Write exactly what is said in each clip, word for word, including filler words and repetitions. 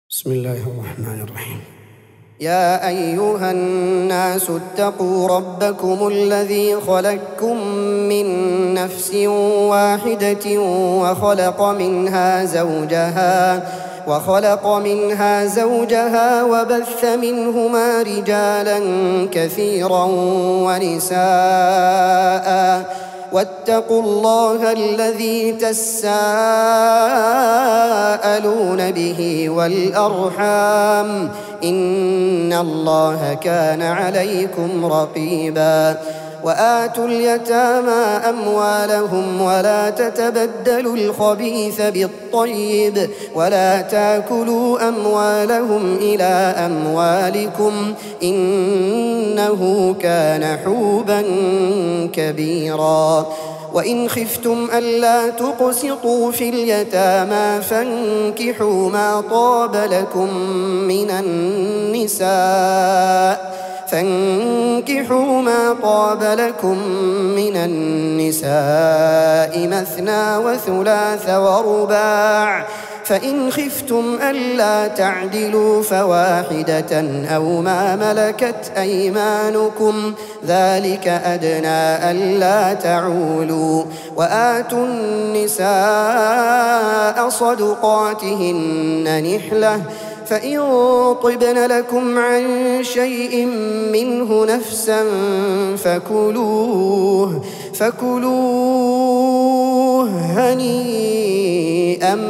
بسم الله الرحمن الرحيم. يا أيها الناس اتقوا ربكم الذي خلقكم من نفس واحدة وخلق منها زوجها وخلق منها زوجها وبث منهما رجالا كثيرا ونساء واتقوا الله الذي تساءلون به والأرحام إن الله كان عليكم رقيبا وآتوا اليتامى أموالهم ولا تتبدلوا الخبيث بالطيب ولا تاكلوا أموالهم إلى أموالكم إنه كان حوبا كبيرا وإن خفتم ألا تقسطوا في اليتامى فانكحوا ما طاب لكم من النساء فانكحوا ما طاب لكم من النساء مثنى وثلاث ورباع فإن خفتم ألا تعدلوا فواحدة أو ما ملكت أيمانكم ذلك أدنى ألا تعولوا وآتوا النساء صدقاتهن نحلة فإن طبن لكم عن شيء منه نفسا فكلوه فكلوه هنيئا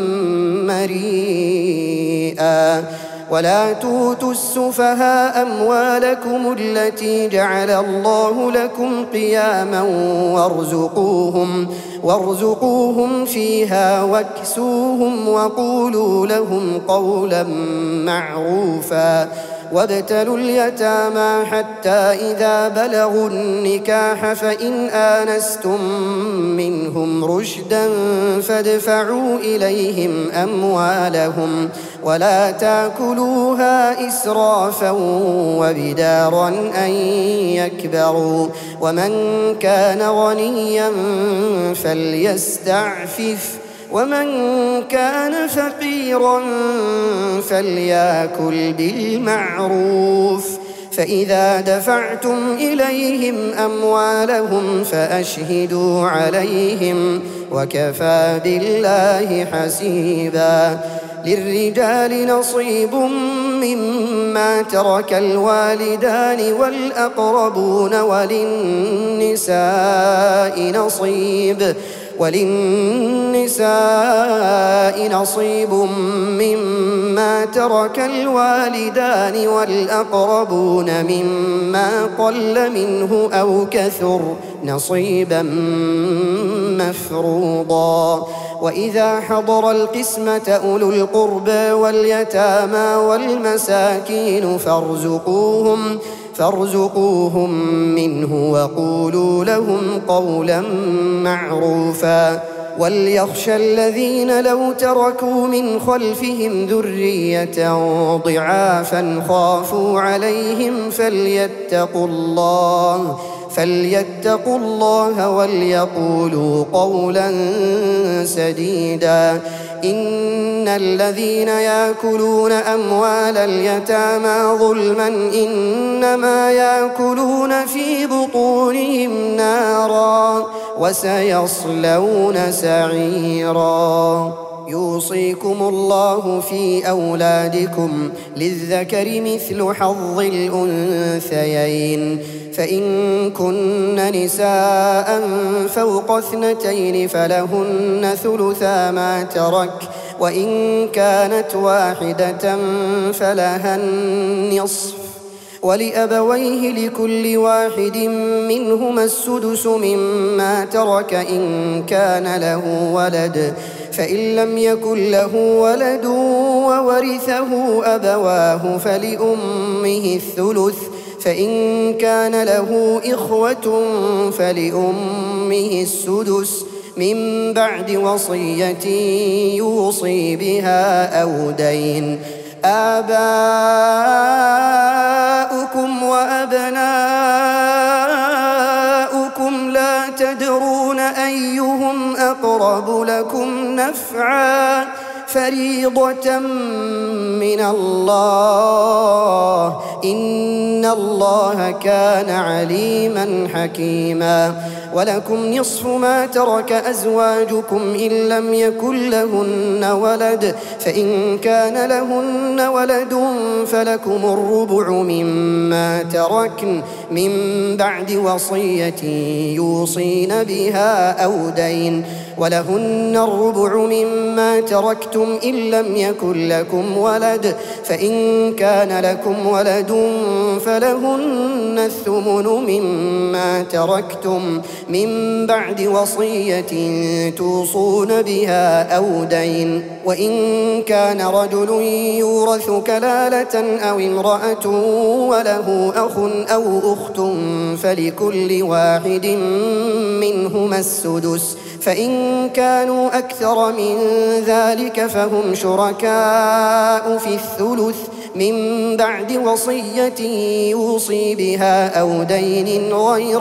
مريئا ولا توتوا السفهاء أموالكم التي جعل الله لكم قياما وارزقوهم وارزقوهم فيها واكسوهم وقولوا لهم قولا معروفا وابتلوا اليتامى حتى إذا بلغوا النكاح فإن آنستم منهم رشدا فادفعوا إليهم أموالهم ولا تاكلوها إسرافا وبدارا أن يكبروا ومن كان غنيا فليستعفف ومن كان فقيرا فليأكل بالمعروف فإذا دفعتم إليهم أموالهم فأشهدوا عليهم وكفى بالله حسيبا للرجال نصيب مما ترك الوالدان والأقربون وللنساء نصيب وللنساء نصيب مما ترك الوالدان والأقربون مما قل منه أو كثر نصيبا مفروضا وإذا حضر القسمة أولو القربى واليتامى والمساكين فارزقوهم فارزقوهم منه وقولوا لهم قولا معروفا وليخشى الذين لو تركوا من خلفهم ذرية ضعافا خافوا عليهم فليتقوا الله فليتقوا الله وليقولوا قولا سديدا إن الذين يأكلون أموال اليتامى ظلما إنما يأكلون في بطونهم نارا وسيصلون سعيرا يوصيكم الله في أولادكم للذكر مثل حظ الأنثيين فإن كن نساء فوق اثنتين فلهن ثلثا ما ترك وإن كانت واحدة فلها النصف ولأبويه لكل واحد منهما السدس مما ترك إن كان له ولد فإن لم يكن له ولد وورثه أبواه فلأمه الثلث فإن كان له إخوة فلأمه السدس من بعد وصية يوصي بها أو دين آباؤكم وأبناؤكم لا تدرون أيهم أقرب لكم نفعا فريضة الله إن الله كان عليما حكيما. ولكم نصف ما ترك أزواجكم إن لم يكن لهن ولد، فإن كان لهن ولد فلكم الربع مما تركن من بعد وصية يوصين بها أو دين، ولهن الربع مما تركتم إن لم يكن لكم ولد، فإن كان لكم ولد فلهن الثمن مما تركتم من بعد وصية توصون بها أو دين. وإن كان رجل يورث كلالة أو امرأة وله أخ أو أخت فلكل واحد منهما السدس، فإن كانوا أكثر من ذلك فهم شركاء في الثلث من بعد وصية يوصي بها أو دين غير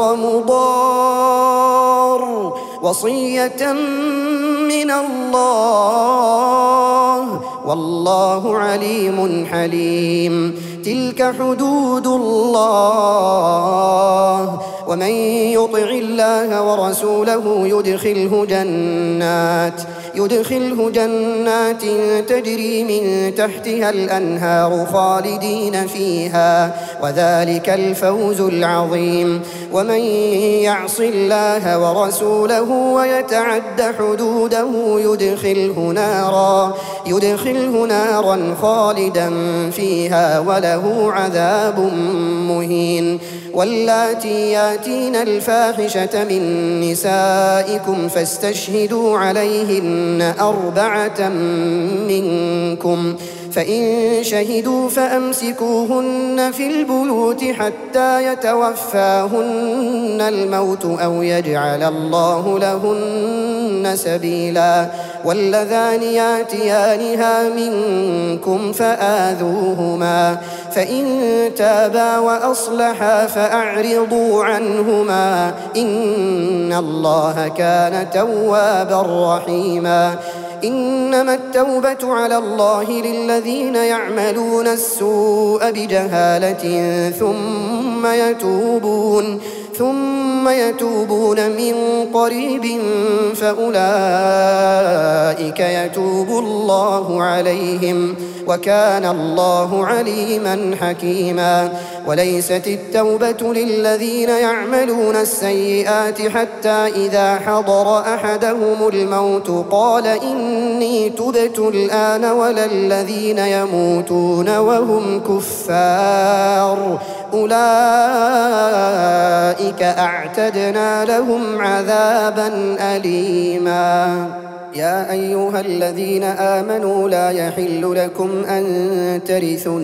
مضار، وصية من الله والله عليم حليم. تلك حدود الله ومن يطع الله ورسوله يدخله جنات يدخله جنات تجري من تحتها الأنهار خالدين فيها وذلك الفوز العظيم. ومن يعص الله ورسوله ويتعد حدوده يدخله نارا يدخله نارا خالدا فيها وله عذاب مهين. واللاتي ياتين الفاحشة من نسائكم فاستشهدوا عليهن أربعة منكم، فإن شهدوا فأمسكوهن في البيوت حتى يتوفاهن الموت أو يجعل الله لهن سبيلا. واللذان ياتيانها منكم فآذوهما، فإن تابا وأصلحا فأعرضوا عنهما إن الله كان توابا رحيما. إنما التوبة على الله للذين يعملون السوء بجهالة ثم يتوبون ثم يتوبون من قريب فأولئك يتوب الله عليهم وكان الله عليما حكيما. وليست التوبة للذين يعملون السيئات حتى إذا حضر أحدهم الموت قال إني تبت الآن ولا الذين يموتون وهم كفار أولئك أعتدنا لهم عذابا أليما. يا أيها الذين آمنوا لا يحل لكم أن ترثوا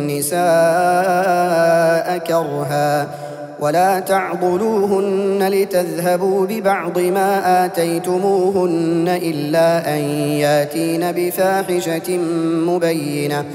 النساء كرها ولا تعضلوهن لتذهبوا ببعض ما آتيتموهن إلا أن ياتين بفاحشة مبينة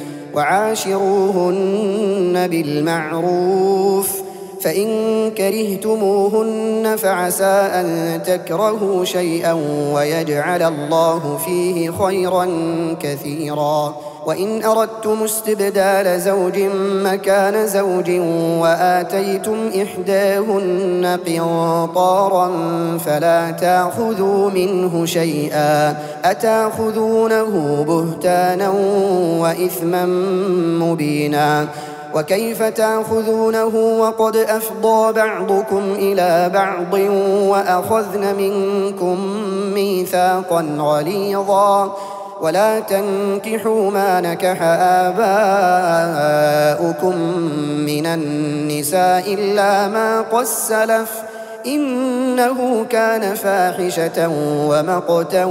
وعاشروهن بالمعروف، فإن كرهتموهن فعسى أن تكرهوا شيئا ويجعل الله فيه خيرا كثيرا. وإن أردتم استبدال زوج مكان زوج وآتيتم إحداهن قنطارا فلا تأخذوا منه شيئا أتأخذونه بهتانا وإثما مبينا. وكيف تأخذونه وقد أفضى بعضكم إلى بعض وأخذن منكم ميثاقا غليظا. ولا تنكحوا ما نكح آباؤكم من النساء إلا ما قد سلف إنه كان فاحشة ومقتا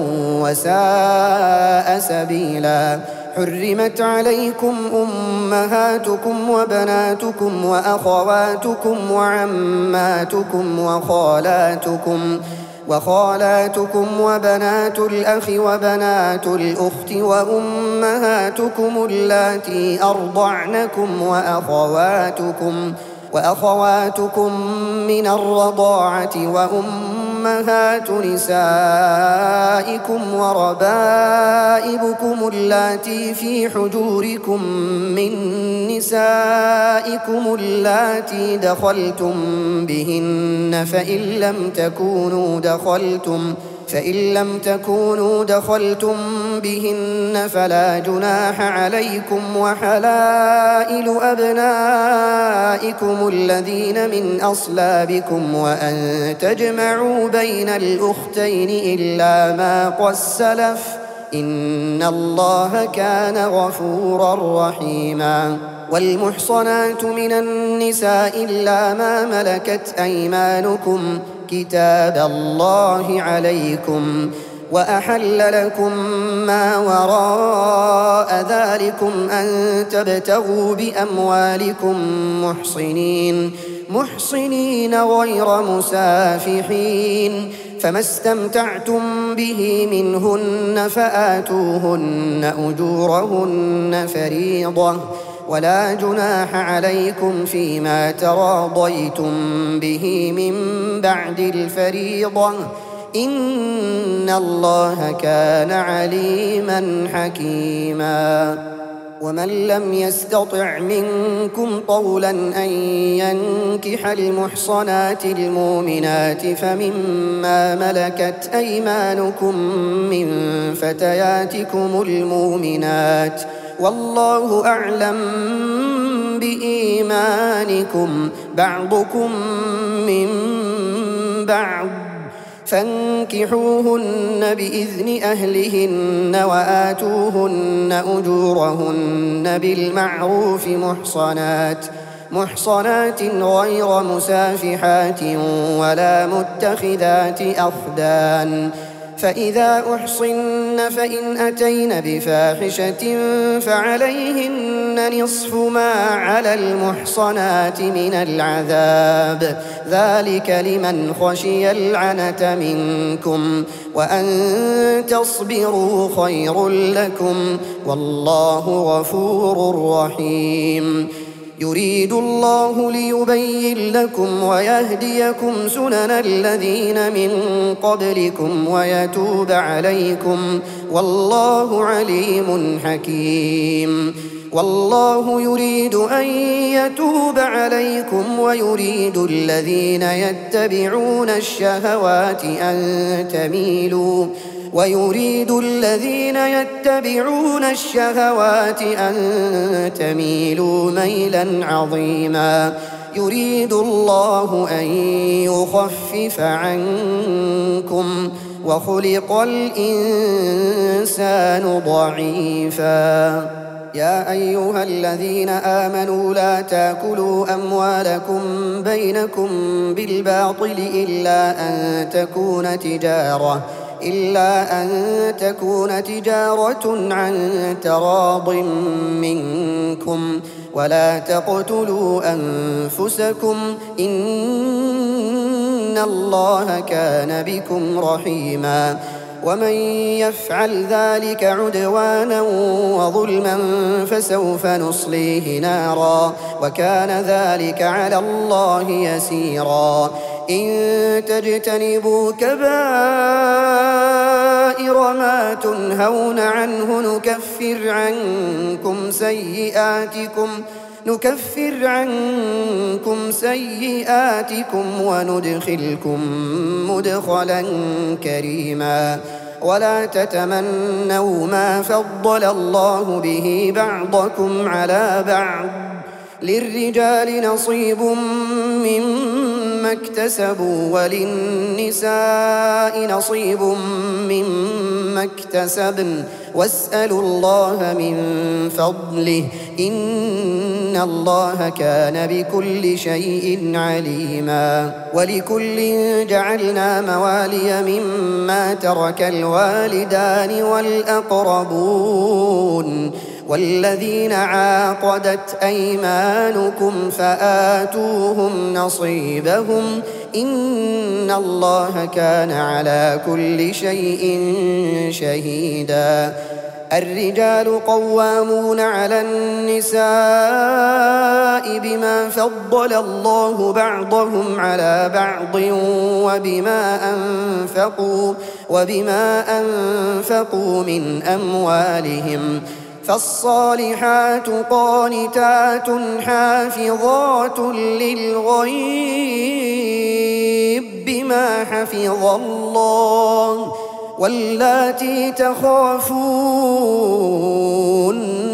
وساء سبيلا. حرمت عليكم أمهاتكم وبناتكم وأخواتكم وعماتكم وخالاتكم وخالاتكم وبنات الأخ وبنات الأخت وأمهاتكم اللاتي أرضعنكم وأخواتكم وأخواتكم من الرضاعة وأمهاتكم أمهات نسائكم وربائبكم اللاتي في حجوركم من نسائكم اللاتي دخلتم بهن فإن لم تكونوا دخلتم فإن لم تكونوا دخلتم بهن فلا جناح عليكم وحلائل أبنائكم الذين من أصلابكم وأن تجمعوا بين الأختين إلا ما قد سلف إن الله كان غفورا رحيما. والمحصنات من النساء إلا ما ملكت أيمانكم كتاب الله عليكم وأحل لكم ما وراء ذلكم أن تبتغوا بأموالكم محصنين محصنين غير مسافحين فما استمتعتم به منهن فآتوهن أجورهن فريضة ولا جناح عليكم فيما تراضيتم به من بعد الفريضة إن الله كان عليما حكيما. ومن لم يستطع منكم طولا أن ينكح المحصنات المؤمنات فمما ملكت أيمانكم من فتياتكم المؤمنات والله أعلم بإيمانكم بعضكم من بعض فانكحوهن بإذن أهلهن وآتوهن أجورهن بالمعروف محصنات محصنات غير مسافحات ولا متخذات أخدان فإذا أحصن فإن أتين بفاحشة فعليهن نصف ما على المحصنات من العذاب ذلك لمن خشي العنة منكم وأن تصبروا خير لكم والله غفور رحيم. يريد الله ليبين لكم ويهديكم سنن الذين من قبلكم ويتوب عليكم والله عليم حكيم. والله يريد أن يتوب عليكم ويريد الذين يتبعون الشهوات أن تميلوا ويريد الذين يتبعون الشهوات أن تميلوا ميلا عظيما. يريد الله أن يخفف عنكم وخلق الإنسان ضعيفا. يا أيها الذين آمنوا لا تأكلوا أموالكم بينكم بالباطل إلا أن تكون تجارة إلا أن تكون تجارة عن تراض منكم ولا تقتلوا أنفسكم إن الله كان بكم رحيما. ومن يفعل ذلك عدوانا وظلما فسوف نصليه نارا وكان ذلك على الله يسيرا. إن تجتنبوا كبائر ما تنهون عنه نكفر عنكم سيئاتكم نكفر عنكم سيئاتكم وندخلكم مدخلا كريما. ولا تتمنوا ما فضل الله به بعضكم على بعض للرجال نصيب مما اكتسبوا وللنساء نصيب مما اكتسبن واسألوا الله من فضله إن الله كان بكل شيء عليما. ولكل جعلنا موالي مما ترك الوالدان والأقربون والذين عاقدت أيمانكم فآتوهم نصيبهم إن الله كان على كل شيء شهيدا. الرجال قوامون على النساء بما فضل الله بعضهم على بعض وبما أنفقوا, وبما أنفقوا من أموالهم. فالصالحات قانتات حافظات للغيب بما حفظ الله. واللاتي تخافون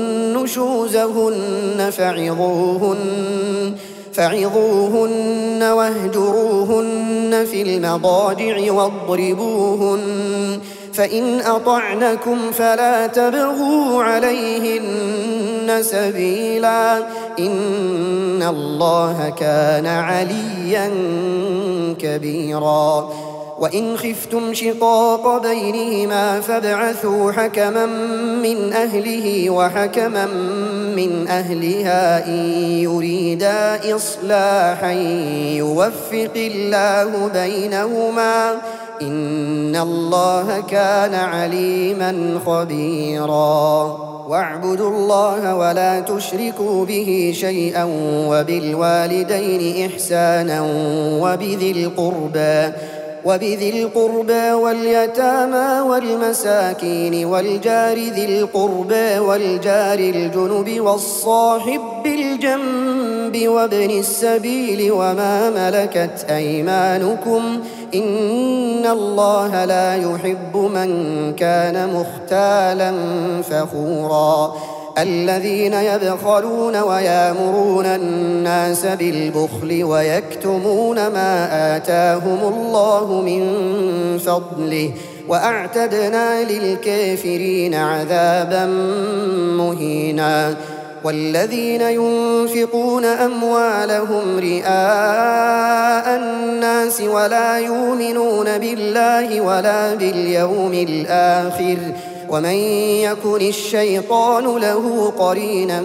نشوزهن فعظوهن, فعظوهن واهجروهن في المضاجع واضربوهن. فإن أطعنكم فلا تبغوا عليهن سبيلا إن الله كان عليا كبيرا. وإن خفتم شقاق بينهما فابعثوا حكما من أهله وحكما من أهلها إن يريدا إصلاحا يوفق الله بينهما إن الله كان عليما خبيرا. واعبدوا الله ولا تشركوا به شيئا وبالوالدين إحسانا وبذي القربى وبذي القربى واليتامى والمساكين والجار ذي القربى والجار الجنب والصاحب بالجنب وابن السبيل وما ملكت أيمانكم إن الله لا يحب من كان مختالا فخورا. الذين يبخلون ويامرون الناس بالبخل ويكتمون ما آتاهم الله من فضله وأعتدنا للكافرين عذابا مهينا. والذين ينفقون أموالهم رئاء الناس ولا يؤمنون بالله ولا باليوم الآخر ومن يكن الشيطان له قرينا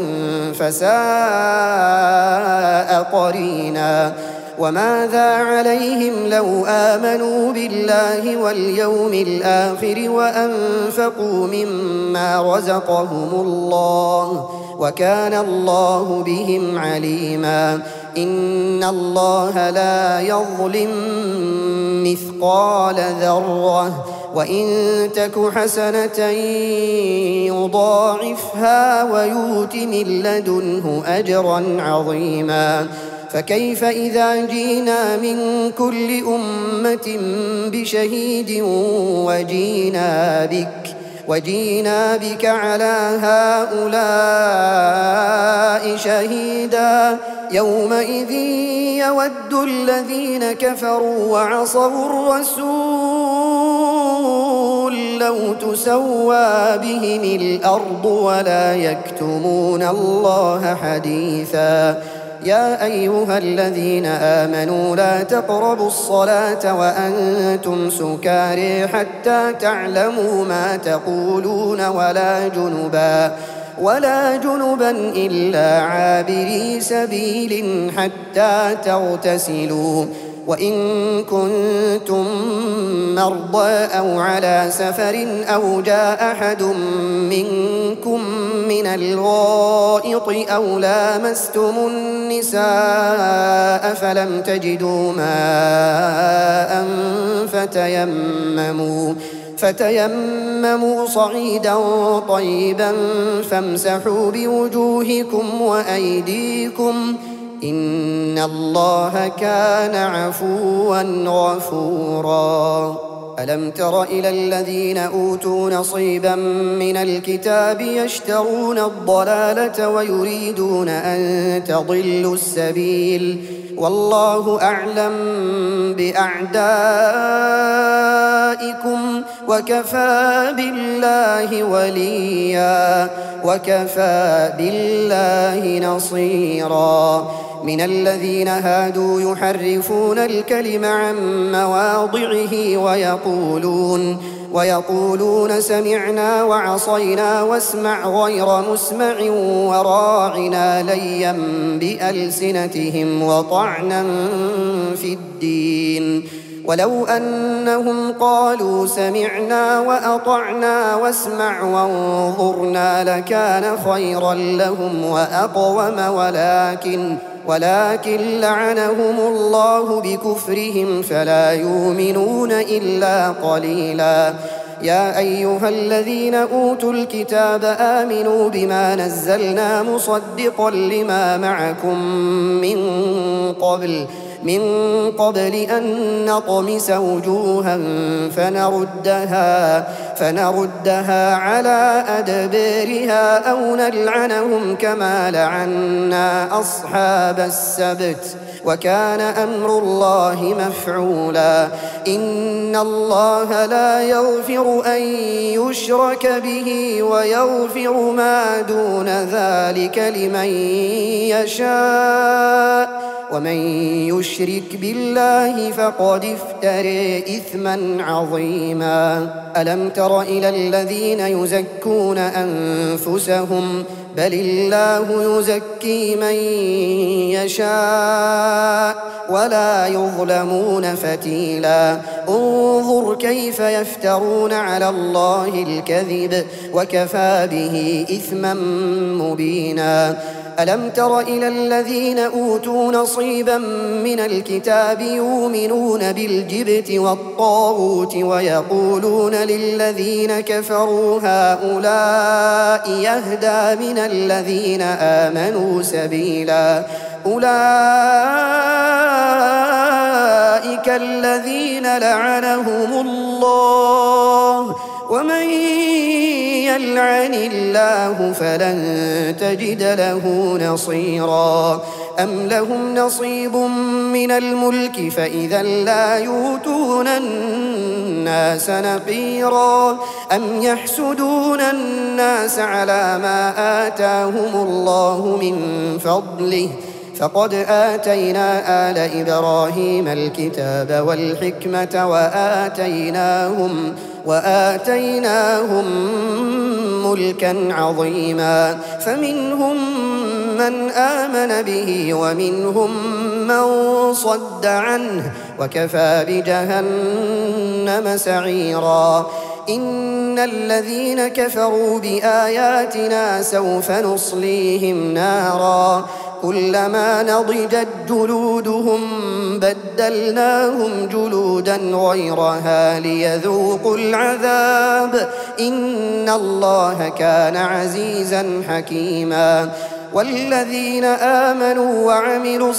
فساء قرينا. وماذا عليهم لو آمنوا بالله واليوم الآخر وأنفقوا مما رزقهم الله وكان الله بهم عليما. إن الله لا يظلم مثقال ذرة وإن تك حسنة يضاعفها ويؤت من لدنه أجرا عظيما. فكيف إذا جينا من كل أمة بشهيد وجينا بك وجينا بك على هؤلاء شهيدا يومئذ يود الذين كفروا وعصوا الرسول لو تسوى بهم الأرض ولا يكتمون الله حديثا. يا أيها الذين آمنوا لا تقربوا الصلاة وأنتم سكارى حتى تعلموا ما تقولون ولا جنبا ولا جنبا إلا عابري سبيل حتى تغتسلوا. وإن كنتم مرضى أو على سفر أو جاء أحد منكم من الغائط أو لامستم النساء فلم تجدوا ماء فتيمموا فتيمموا صعيدا طيبا فامسحوا بوجوهكم وأيديكم إن الله كان عفوا غفورا. ألم تر إلى الذين أوتوا نصيبا من الكتاب يشترون الضلالة ويريدون أن تضلوا السبيل والله أعلم بأعدائكم وكفى بالله وليا وكفى بالله نصيرا. من الذين هادوا يحرفون الكلم عن مواضعه ويقولون ويقولون سمعنا وعصينا واسمع غير مسمع وراعنا ليا بألسنتهم وطعنا في الدين ولو أنهم قالوا سمعنا وأطعنا واسمع وانظرنا لكان خيرا لهم وأقوم ولكن ولكن لعنهم الله بكفرهم فلا يؤمنون إلا قليلا. يا أيها الذين أوتوا الكتاب آمنوا بما نزلنا مصدقا لما معكم من قبل من قبل أن نطمس وجوها فنردها فنردها على أدبارها أو نلعنهم كما لعنا أصحاب السبت وكان أمر الله مفعولا. إن الله لا يغفر أن يشرك به ويغفر ما دون ذلك لمن يشاء ومن يشرك بالله فقد افترى إثما عظيما. ألم تر إلى الذين يزكون أنفسهم بل الله يزكي من يشاء ولا يظلمون فتيلا. انظر كيف يفترون على الله الكذب وكفى به إثما مبينا. ألم تر إلى الذين أوتوا نصيبا من الكتاب يؤمنون بالجبت والطاغوت ويقولون للذين كفروا هؤلاء يهدى من الذين آمنوا سبيلا. أولئك الذين لعنهم الله ومن يلعن الله فلن تجد له نصيرا. أم لهم نصيب من الملك فإذا لا يؤتون الناس نقيرا. أم يحسدون الناس على ما آتاهم الله من فضله فقد آتينا آل إبراهيم الكتاب والحكمة وآتيناهم وآتيناهم ملكا عظيما. فمنهم من آمن به ومنهم من صد عنه وكفى بجهنم سعيرا. إن الذين كفروا بآياتنا سوف نصليهم نارا كلما نضجت جلودهم بدلناهم جلودا غيرها ليذوقوا العذاب إن الله كان عزيزا حكيما. والذين آمنوا وعملوا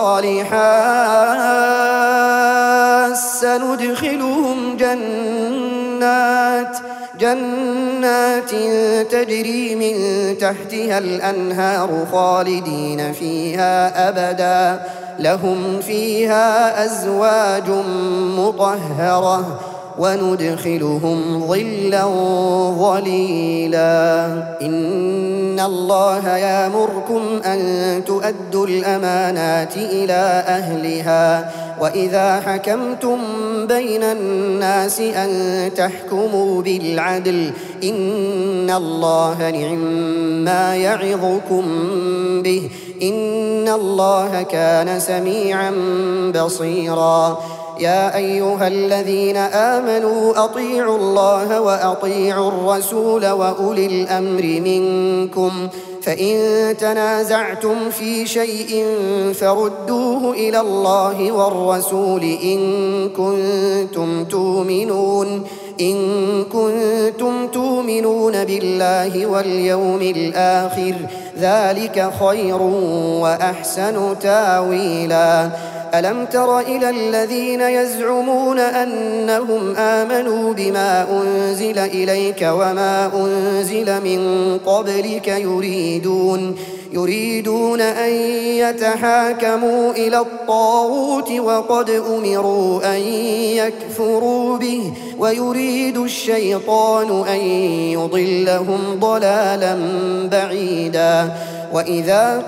الصالحات سندخلهم جنات جنات تجري من تحتها الأنهار خالدين فيها أبدا لهم فيها أزواج مطهرة وندخلهم ظلا ظليلا. إن الله يأمركم أن تؤدوا الأمانات إلى أهلها وإذا حكمتم بين الناس أن تحكموا بالعدل إن الله نعما يعظكم به إن الله كان سميعا بصيرا. يا أيها الذين آمنوا أطيعوا الله وأطيعوا الرسول وأولي الأمر منكم فإن تنازعتم في شيء فردوه إلى الله والرسول إن كنتم تؤمنون إن كنتم تؤمنون بالله واليوم الآخر ذلك خير وأحسن تاويلا. ألم تر إلى الذين يزعمون أنهم آمنوا بما أنزل إليك وما أنزل من قبلك يريدون يريدون أن يتحاكموا إلى الطاغوت وقد أمروا أن يكفروا به ويريد الشيطان أن يضلهم ضلالا بعيدا. وإذا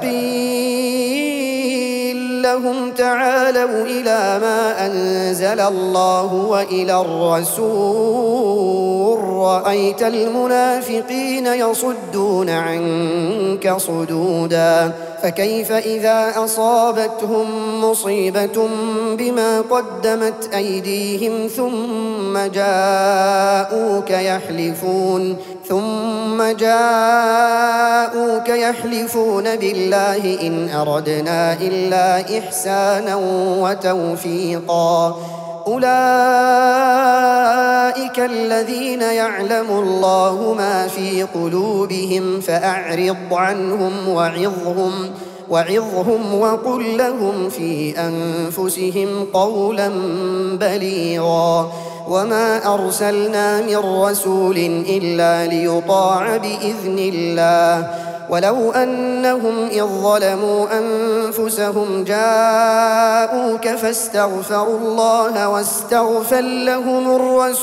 قيل لهم تعالوا إلى ما أنزل الله وإلى الرسول رأيت المنافقين يصدون عنك صدودا فكيف إذا أصابتهم مصيبة بما قدمت أيديهم ثم جاءوك يحلفون ثم جاءوك يحلفون بالله إن أردنا إلا إحسانا وتوفيقا أولئك الذين يعلم الله ما في قلوبهم فأعرض عنهم وعظهم وعظهم وقل لهم في أنفسهم قولا بليغا وما أرسلنا من رسول إلا ليطاع بإذن الله ولو أنهم إذ ظلموا أنفسهم جاءوك فاستغفروا الله واستغفر لهم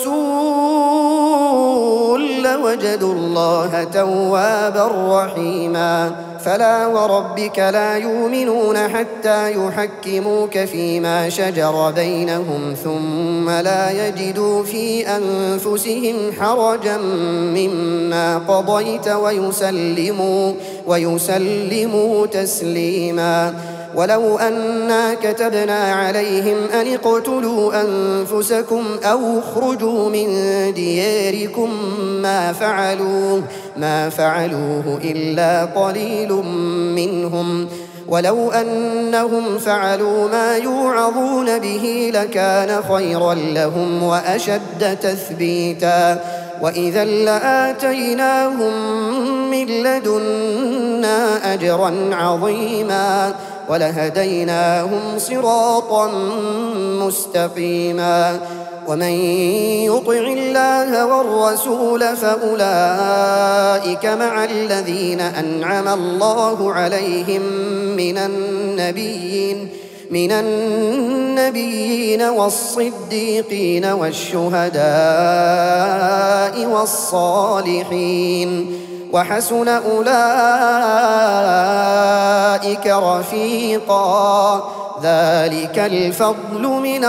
الرسول لوجدوا الله توابا رحيما فلا وربك لا يؤمنون حتى يحكموك فيما شجر بينهم ثم لا يجدوا في أنفسهم حرجا مما قضيت ويسلموا ويسلموا تسليما ولو أنا كتبنا عليهم أن اقتلوا أنفسكم أو اخرجوا من دياركم ما فعلوه ما فعلوه إلا قليل منهم ولو أنهم فعلوا ما يوعظون به لكان خيرا لهم وأشد تثبيتا وإذا لآتيناهم من لدنا أجرا عظيما ولهديناهم صراطا مستقيما ومن يطع الله والرسول فأولئك مع الذين أنعم الله عليهم من النبيين من النبيين والصديقين والشهداء والصالحين وحسن أولئك رفيقا ذلك الفضل من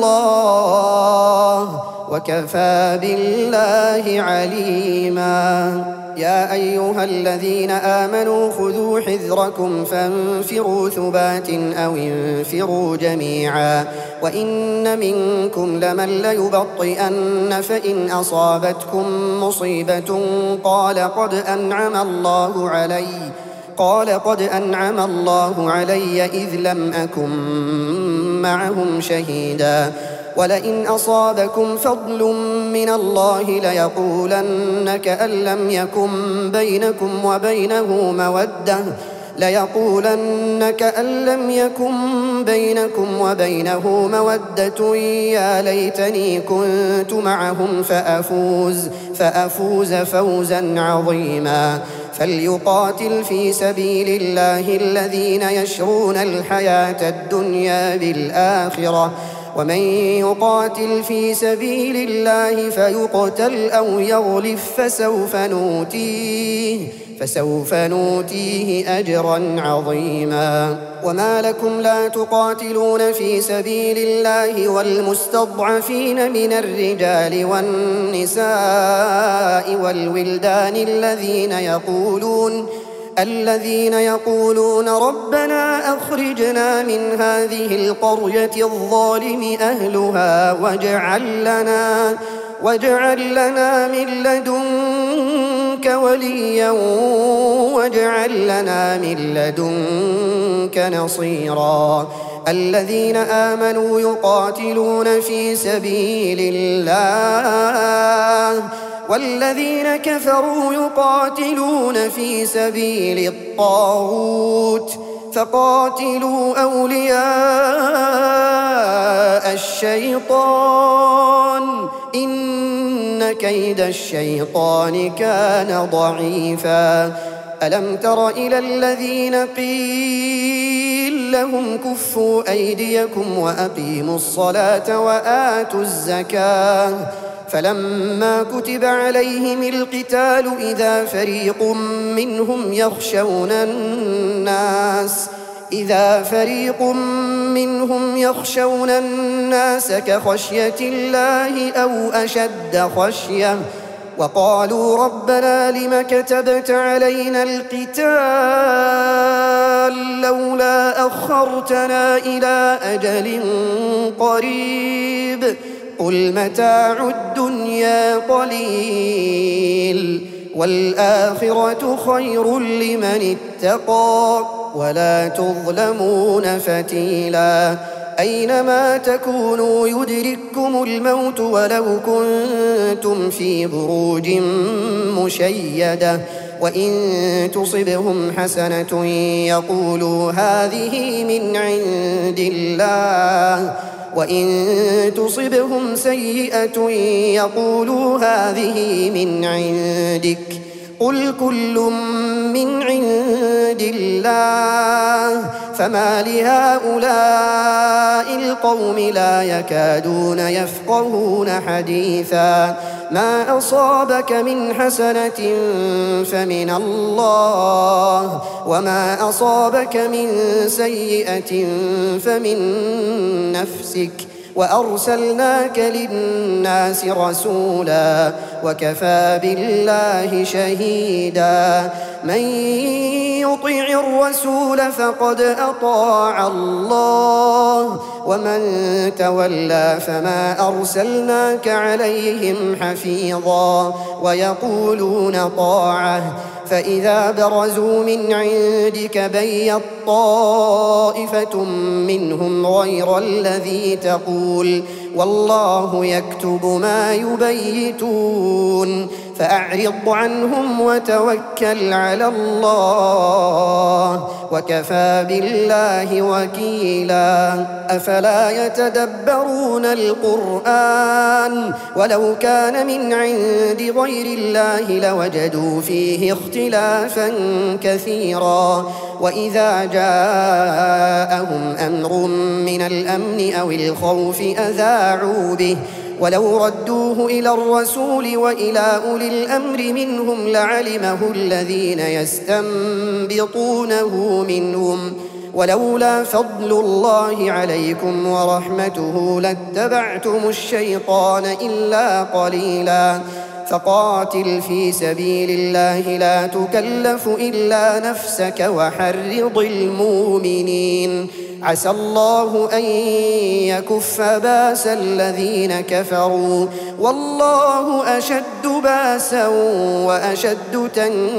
الله وكفى بالله عليما يا أيها الذين آمنوا خذوا حذركم فانفروا ثبات أو انفروا جميعا وإن منكم لمن ليبطئن فإن أصابتكم مصيبة قال قد أنعم الله علي قال قد أنعم الله علي إذ لم أكن معهم شهيدا ولئن أصابكم فضل من الله ليقولن كأن لم يكن بينكم وبينه مودة ليقولن كأن لم يكن بينكم وبينه مودة يا ليتني كنت معهم فأفوز فأفوز فوزا عظيما فليقاتل في سبيل الله الذين يشرون الحياة الدنيا بالآخرة ومن يقاتل في سبيل الله فيقتل أو يغلب فسوف نؤتيه فسوف نؤتيه أجرا عظيما وما لكم لا تقاتلون في سبيل الله والمستضعفين من الرجال والنساء والولدان الذين يقولون الذين يقولون ربنا أخرجنا من هذه القرية الظالم أهلها واجعل لنا واجعل لنا من لدنك وليا واجعل لنا من لدنك نصيرا الذين آمنوا يقاتلون في سبيل الله والذين كفروا يقاتلون في سبيل الطاغوت فقاتلوا أولياء الشيطان إن كيد الشيطان كان ضعيفا ألم تر إلى الذين قيل لهم كفوا أيديكم وأقيموا الصلاة وآتوا الزكاة فلما كتب عليهم القتال إذا فريق منهم يخشون الناس إذا فريق منهم يخشون الناس كخشية الله أو أشد خشية وقالوا ربنا لم كتبت علينا القتال لولا أخرتنا إلى أجل قريب قل متاع الدنيا قليل والآخرة خير لمن اتقى ولا تظلمون فتيلا أينما تكونوا يدرككم الموت ولو كنتم في بروج مشيدة وإن تصبهم حسنة يقولوا هذه من عند الله وإن تصبهم سيئة يقولوا هذه من عندك قل كل من عند الله فما لهؤلاء القوم لا يكادون يفقهون حديثا ما أصابك من حسنة فمن الله وما أصابك من سيئة فمن نفسك وأرسلناك للناس رسولا وكفى بالله شهيدا من يطع الرسول فقد أطاع الله ومن تولى فما أرسلناك عليهم حفيظا ويقولون طاعة فإذا برزوا من عندك بيت طائفة منهم غير الذي تقول والله يكتب ما يبيتون فأعرض عنهم وتوكل على الله وكفى بالله وكيلا أفلا يتدبرون القرآن ولو كان من عند غير الله لوجدوا فيه اختلافا كثيرا وإذا جاءهم أمر من الأمن أو الخوف أذاعوا به ولو ردوه إلى الرسول وإلى أولي الأمر منهم لعلمه الذين يستنبطونه منهم ولولا فضل الله عليكم ورحمته لاتبعتم الشيطان إلا قليلا فقاتل في سبيل الله لا تكلف إلا نفسك وحرض المؤمنين عسى الله أن يكف باس الذين كفروا والله أشد باسا وأشد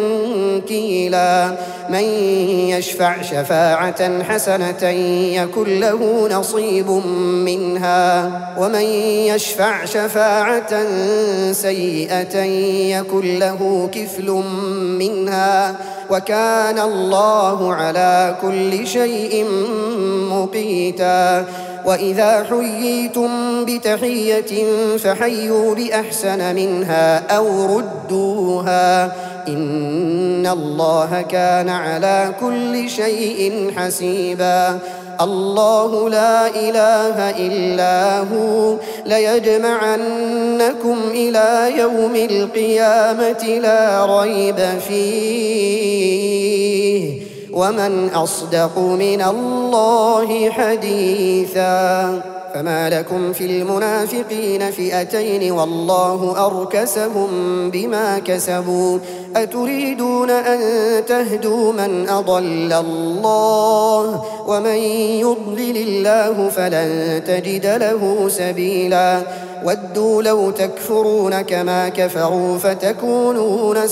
تنكيلا من يشفع شفاعة حسنة يكن له نصيب منها ومن يشفع شفاعة سيئة يكن له كفل منها وكان الله على كل شيء مقيتا وإذا حييتم بتحية فحيوا بأحسن منها أو ردوها إن الله كان على كل شيء حسيبا الله لا إله إلا هو ليجمعنكم إلى يوم القيامة لا ريب فيه ومن أصدق من الله حديثا فما لكم في المنافقين فئتين والله أركسهم بما كسبوا أتريدون أن تهدوا من أضل الله ومن يضلل الله فلن تجد له سبيلا ودوا لو تكفرون كما كفروا فتكونون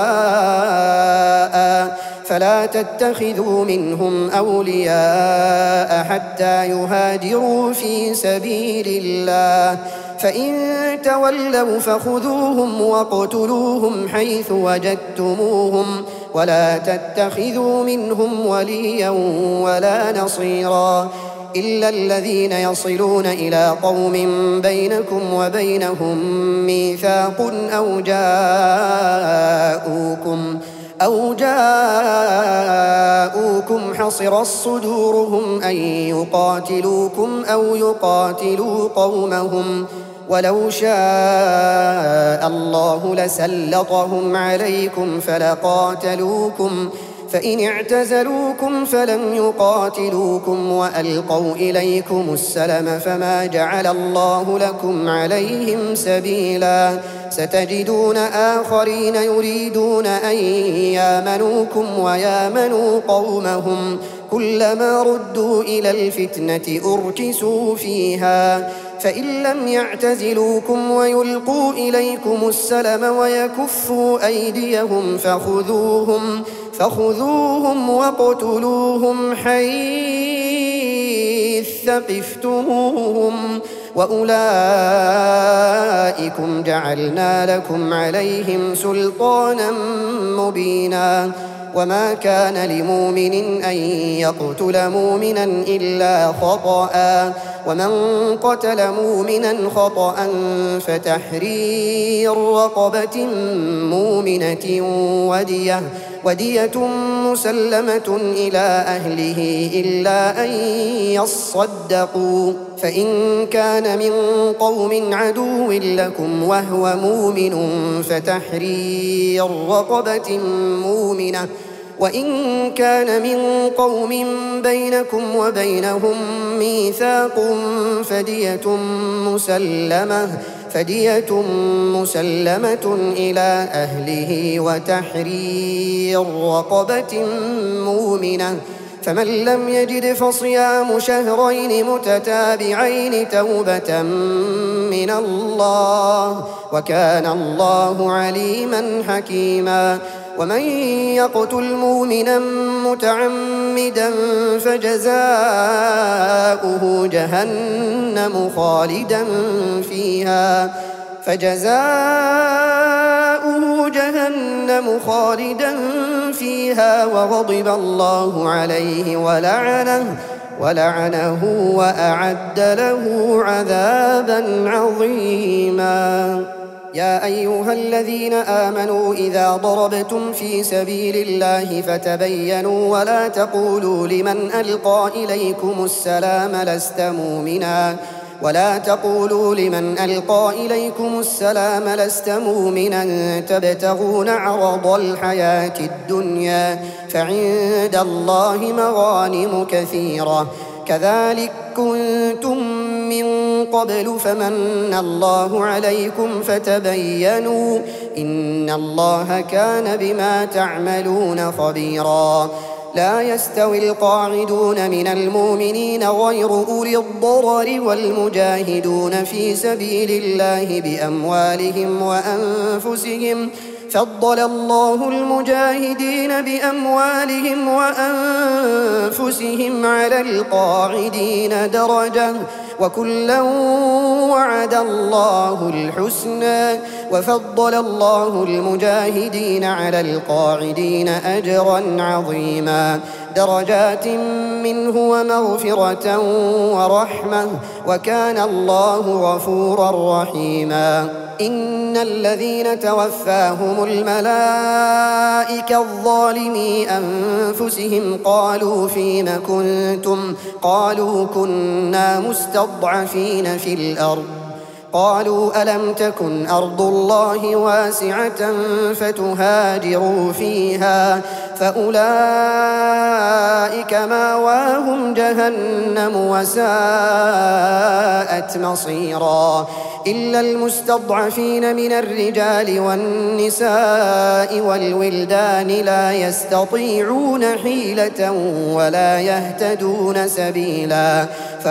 سواء فلا تتخذوا منهم أولياء حتى يهاجروا في سبيل الله فإن تولوا فخذوهم واقتلوهم حيث وجدتموهم ولا تتخذوا منهم وليا ولا نصيرا إلا الذين يصلون إلى قوم بينكم وبينهم ميثاق أو جاءوكم أو جاءوكم حصرت صدورهم أن يقاتلوكم أو يقاتلوا قومهم ولو شاء الله لسلطهم عليكم فلقاتلوكم فإن اعتزلوكم فلم يقاتلوكم وألقوا إليكم السلم فما جعل الله لكم عليهم سبيلا ستجدون آخرين يريدون أن يامنوكم ويامنوا قومهم كلما ردوا إلى الفتنة أركسوا فيها فإن لم يعتزلوكم ويلقوا إليكم السلم ويكفوا أيديهم فخذوهم فخذوهم واقتلوهم حيث ثقفتموهم وأولئكم جعلنا لكم عليهم سلطانا مبينا وما كان لمؤمن أن يقتل مؤمنا إلا خطأ ومن قتل مؤمنا خطأ فتحرير رقبة مؤمنة ودية ودية مسلمة إلى أهله إلا أن يصدقوا فإن كان من قوم عدو لكم وهو مؤمن فتحرير رقبة مؤمنة وإن كان من قوم بينكم وبينهم ميثاق فدية مسلمة فدية مسلمة إلى أهله وتحرير رقبة مؤمنة فمن لم يجد فصيام شهرين متتابعين توبة من الله وكان الله عليما حكيما ومن يقتل مؤمنا متعمدا فجزاؤه جهنم خالدا فيها فجزاؤه جهنم خالدا فيها وغضب الله عليه ولعنه ولعنه وأعد له عذابا عظيما يا أيها الذين آمنوا إذا ضربتم في سبيل الله فتبينوا ولا تقولوا لمن ألقى إليكم السلام لست مؤمنا ولا تقولوا لمن ألقى إليكم السلام لست مؤمنا تبتغون عرض الحياة الدنيا فعند الله مغانم كثيرة كذلك كنتم من قبل فمن الله عليكم فتبينوا إن الله كان بما تعملون خبيرا لا يستوي القاعدون من المؤمنين غير أولي الضرر والمجاهدون في سبيل الله بأموالهم وأنفسهم فضل الله المجاهدين بأموالهم وأنفسهم على القاعدين درجة وكلا وعد الله الحسنى وفضل الله المجاهدين على القاعدين أجرا عظيما درجات منه ومغفرة ورحمة وكان الله غفورا رحيما إن الذين توفاهم الملائكة الظالمي أنفسهم قالوا فيم كنتم قالوا كنا مستضعفين في الأرض قالوا ألم تكن أرض الله واسعة فتهاجروا فيها فأولئك ماواهم جهنم وساءت مصيرا إلا المستضعفين من الرجال والنساء والولدان لا يستطيعون حيلة ولا يهتدون سبيلا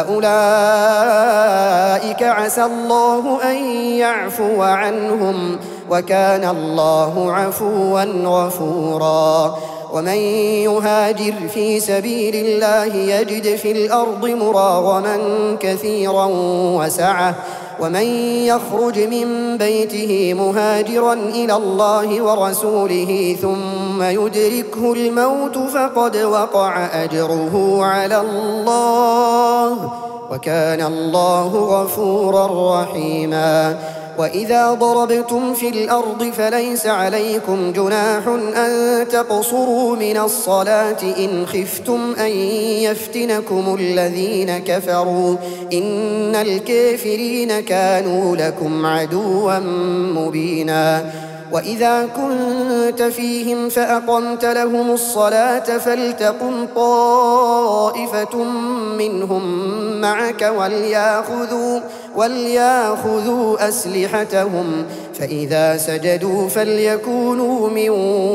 فأولئك عسى الله أن يعفو عنهم وكان الله عفوا غفورا ومن يهاجر في سبيل الله يجد في الأرض مراغما كثيرا وسعة ومن يخرج من بيته مهاجرا إلى الله ورسوله ثم يدركه الموت فقد وقع أجره على الله وكان الله غفورا رحيما وإذا ضربتم في الأرض فليس عليكم جناح أن تقصروا من الصلاة إن خفتم أن يفتنكم الذين كفروا إن الكافرين كانوا لكم عدوا مبينا وإذا كنت فيهم فأقمت لهم الصلاة فلتقم طائفة منهم معك وليأخذوا, وليأخذوا أسلحتهم فإذا سجدوا فليكونوا من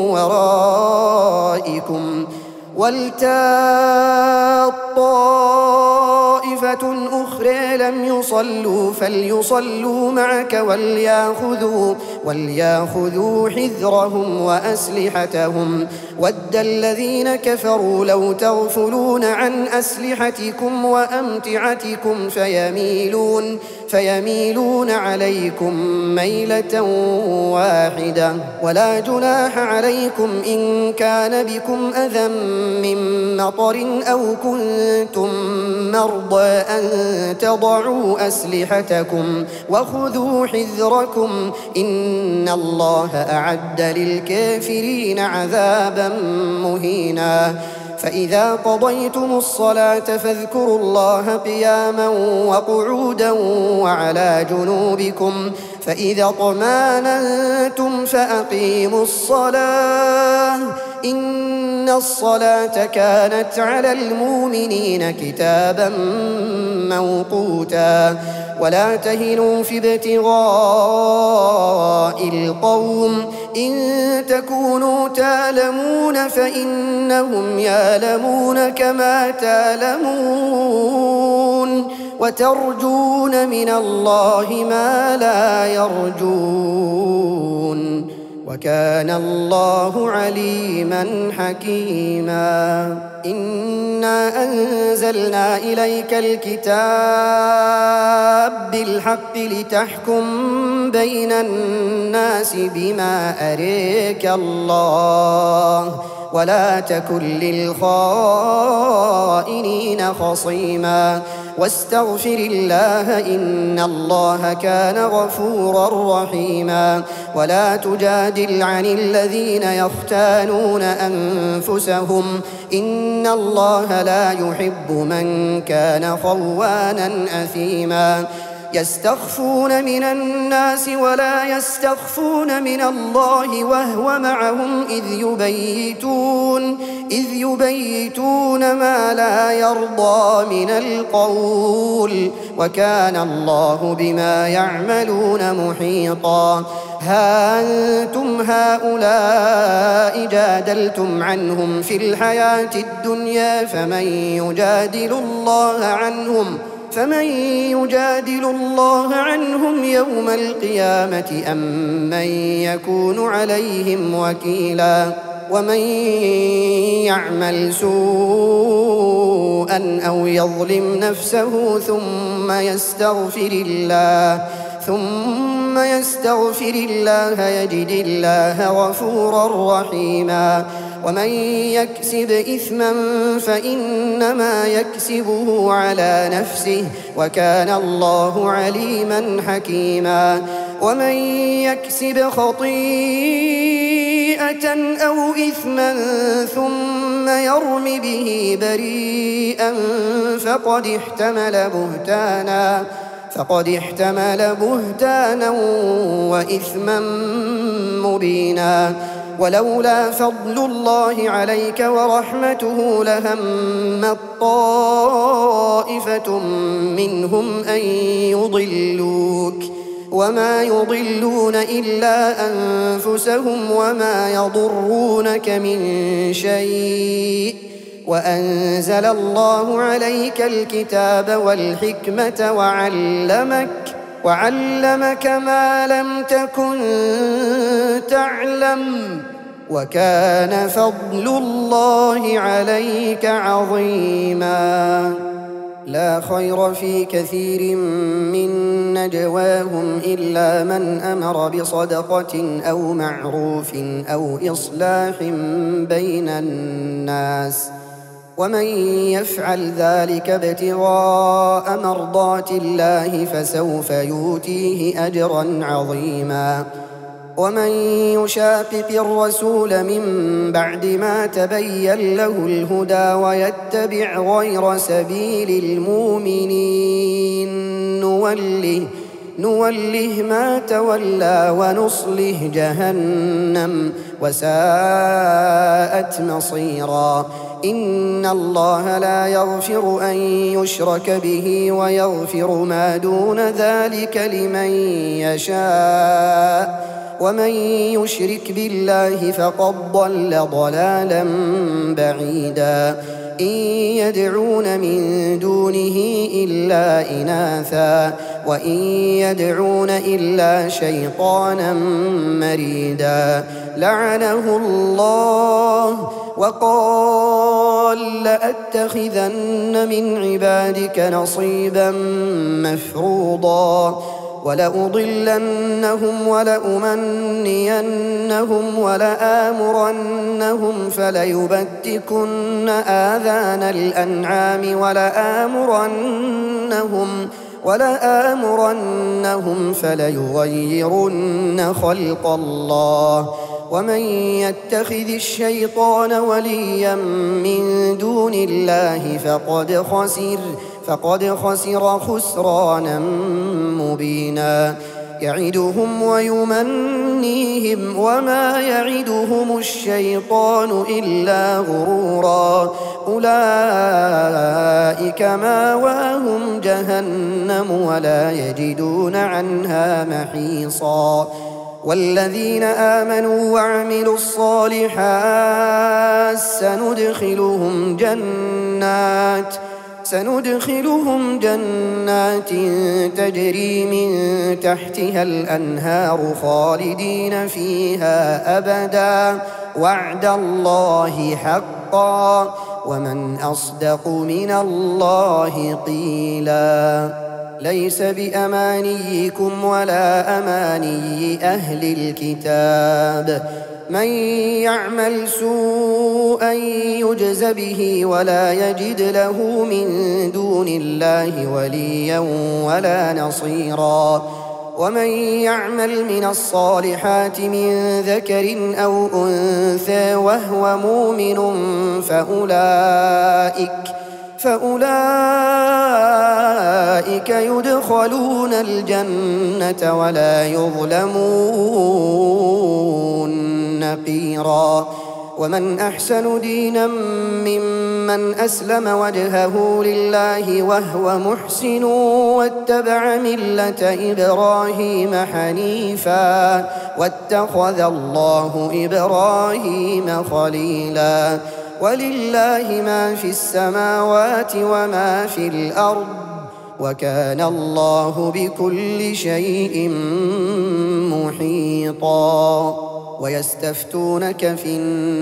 ورائكم ولتأت طائفة أخرى لم يصلوا فليصلوا معك وليأخذوا, وليأخذوا حذرهم وأسلحتهم ود الذين كفروا لو تغفلون عن أسلحتكم وأمتعتكم فيميلون, فيميلون عليكم ميلة واحدة ولا جناح عليكم إن كان بكم أذى من مطر أو كنتم مرضى أن تضعوا أسلحتكم وخذوا حذركم إن الله أعد للكافرين عذابا مهينا فإذا قضيتم الصلاة فاذكروا الله قياما وقعودا وعلى جنوبكم فإذا اطمأننتم فأقيموا الصلاة إن الصلاة كانت على المؤمنين كتابا موقوتا ولا تهنوا في ابتغاء القوم إن تكونوا تعلمون فإنهم يعلمون كما تعلمون وترجون من الله ما لا يرجون وكان الله عليما حكيما إنا أنزلنا إليك الكتاب بالحق لتحكم بين الناس بما أريك الله ولا تكن للخائنين خصيما واستغفر الله إن الله كان غفورا رحيما ولا تجادل عن الذين يختانون أنفسهم إن الله لا يحب من كان خوانا أثيما يستخفون من الناس ولا يستخفون من الله وهو معهم إذ يبيتون إذ يبيتون ما لا يرضى من القول وكان الله بما يعملون محيطا ها أنتم هؤلاء جادلتم عنهم في الحياة الدنيا فمن يجادل الله عنهم فمن يجادل الله عنهم يوم القيامة أم من يكون عليهم وكيلا ومن يعمل سوءا أو يظلم نفسه ثم يستغفر الله ثم يستغفر الله يجد الله غفورا رحيما ومن يكسب إثما فإنما يكسبه على نفسه وكان الله عليما حكيما ومن يكسب خطيئة أو إثما ثم يرم به بريئا فقد احتمل بهتانا فقد احتمل بهتانا وإثما مبينا ولولا فضل الله عليك ورحمته لهمت طائفة منهم أن يضلوك وما يضلون إلا أنفسهم وما يضرونك من شيء وأنزل الله عليك الكتاب والحكمة وعلمك وعلمك ما لم تكن تعلم وكان فضل الله عليك عظيما لا خير في كثير من نجواهم إلا من أمر بصدقة أو معروف أو إصلاح بين الناس ومن يفعل ذلك ابتغاء مرضات الله فسوف يؤتيه أجرا عظيما ومن يشاقق الرسول من بعد ما تبين له الهدى ويتبع غير سبيل المؤمنين نوله, نوله ما تولى ونصله جهنم وساءت مصيرا. إن الله لا يغفر أن يشرك به ويغفر ما دون ذلك لمن يشاء، ومن يشرك بالله فقد ضل ضلالا بعيدا. إن يدعون من دونه إلا إناثا وإن يدعون إلا شيطانا مريدا لعنه الله وقال لأتخذن من عبادك نصيبا مفروضا ولأضلنهم ولأمنينهم ولآمرنهم فليبتكن آذان الأنعام ولآمرنهم ولآمرنهم فليغيرن خلق الله. ومن يتخذ الشيطان وليا من دون الله فقد خسر فقد خسر خسرانا مبينا. يعدهم ويمنيهم وما يعدهم الشيطان إلا غرورا. أولئك مأواهم جهنم ولا يجدون عنها محيصا. والذين آمنوا وعملوا الصالحات سندخلهم جنات سندخلهم جنات تجري من تحتها الأنهار خالدين فيها أبدا وعد الله حقا ومن أصدق من الله قيلا. ليس بأمانيكم ولا أماني أهل الكتاب. من يعمل سوءا يجز به ولا يجد له من دون الله وليا ولا نصيرا. ومن يعمل من الصالحات من ذكر أو أنثى وهو مؤمن فأولئك فأولئك يدخلون الجنة ولا يظلمون نقيرا. ومن أحسن دينا ممن أسلم وجهه لله وهو محسن واتبع ملة إبراهيم حنيفا واتخذ الله إبراهيم خليلا. ولله ما في السماوات وما في الأرض وكان الله بكل شيء محيطا. ويستفتونك في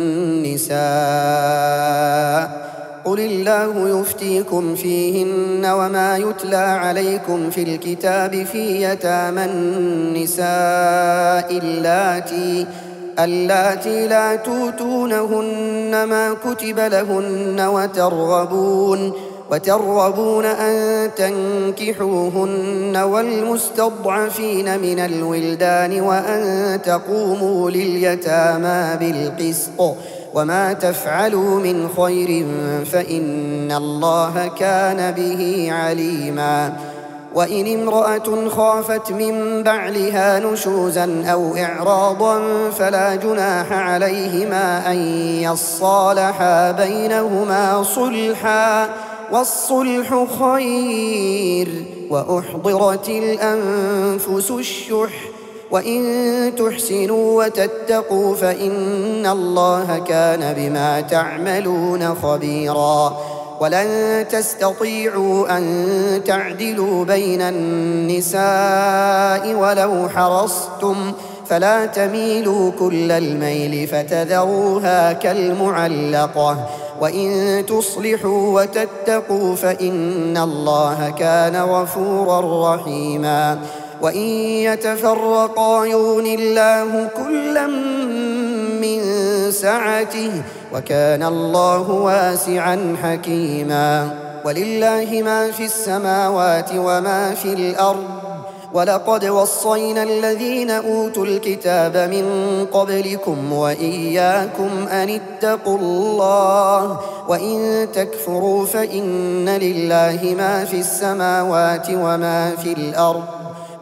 النساء قل الله يفتيكم فيهن وما يتلى عليكم في الكتاب في يتامى النساء اللاتي اللاتي لا توتونهن ما كتب لهن وترغبون وترغبون أن تنكحوهن والمستضعفين من الولدان وأن تقوموا لليتامى بالقسط وما تفعلوا من خير فإن الله كان به عليما. وإن امرأة خافت من بعلها نشوزا أو إعراضا فلا جناح عليهما أن يصالحا بينهما صلحا والصلح خير. وأحضرت الأنفس الشح وإن تحسنوا وتتقوا فإن الله كان بما تعملون خبيرا. ولن تستطيعوا أن تعدلوا بين النساء ولو حرصتم فلا تميلوا كل الميل فتذروها كالمعلقة. وإن تصلحوا وتتقوا فإن الله كان غفورا رحيما. وإن يتفرقا يغن الله كلا من سعته وكان الله واسعا حكيما. ولله ما في السماوات وما في الأرض ولقد وصينا الذين أوتوا الكتاب من قبلكم وإياكم أن اتقوا الله وإن تكفروا فإن لله ما في السماوات وما في الأرض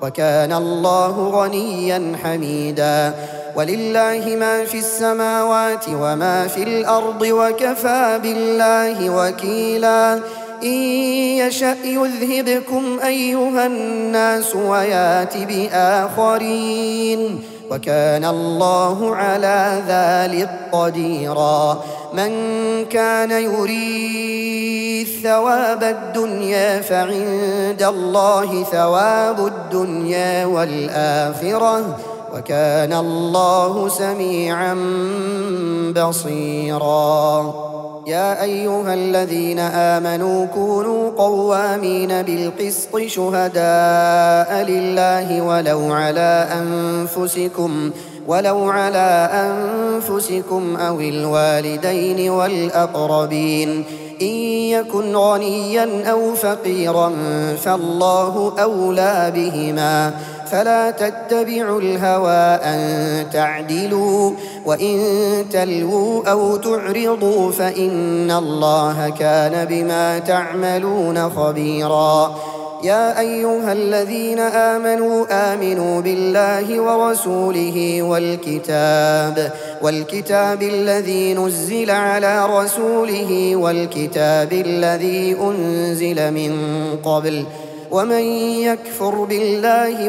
وكان الله غنيا حميدا ولله ما في السماوات وما في الأرض وكفى بالله وكيلا إن يشأ يذهبكم أيها الناس ويات بآخرين وكان الله على ذلك قديرا من كان يريد ثواب الدنيا فعند الله ثواب الدنيا والآخرة وكان الله سميعا بصيرا يا أيها الذين آمنوا كونوا قوامين بالقسط شهداء لله ولو على أنفسكم ولو على أنفسكم أو الوالدين والأقربين إن يكن غنيا أو فقيرا فالله أولى بهما فلا تتبعوا الهوى أن تعدلوا وإن تلووا أو تعرضوا فإن الله كان بما تعملون خبيرا يا أيها الذين آمنوا آمنوا بالله ورسوله والكتاب والكتاب الذي نزل على رسوله والكتاب الذي أنزل من قبل ومن يكفر بالله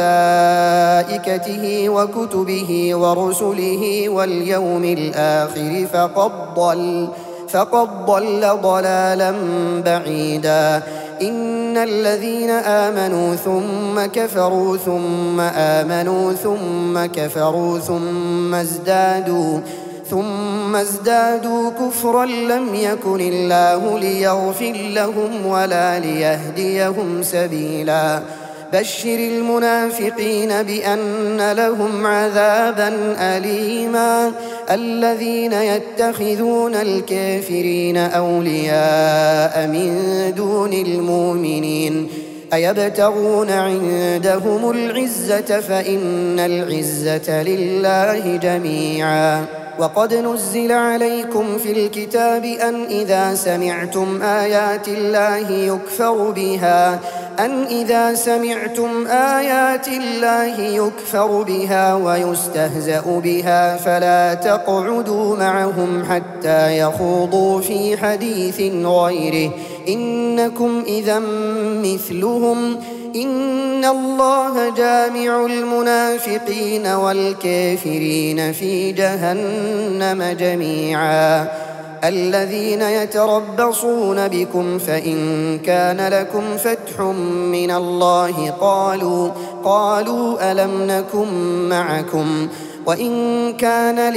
وملائكته وكتبه ورسله واليوم الآخر فقد ضل فقد ضل ضلالا بعيدا إن الذين آمنوا ثم كفروا ثم آمنوا ثم كفروا ثم ازدادوا ثم ازدادوا كفرا لم يكن الله ليغفر لهم ولا ليهديهم سبيلا بشر المنافقين بأن لهم عذابا أليما الذين يتخذون الكافرين أولياء من دون المؤمنين أيبتغون عندهم العزة فإن العزة لله جميعا وقد نزل عليكم في الكتاب أن إذا سمعتم آيات الله يكفر بها أن إذا سمعتم آيات الله يكفر بها ويستهزأ بها فلا تقعدوا معهم حتى يخوضوا في حديث غيره إنكم إذا مثلهم إن الله جامع المنافقين والكافرين في جهنم جميعا الذين يتربصون بكم فإن كان لكم فتح من الله قالوا قالوا ألم نكن معكم وإن كان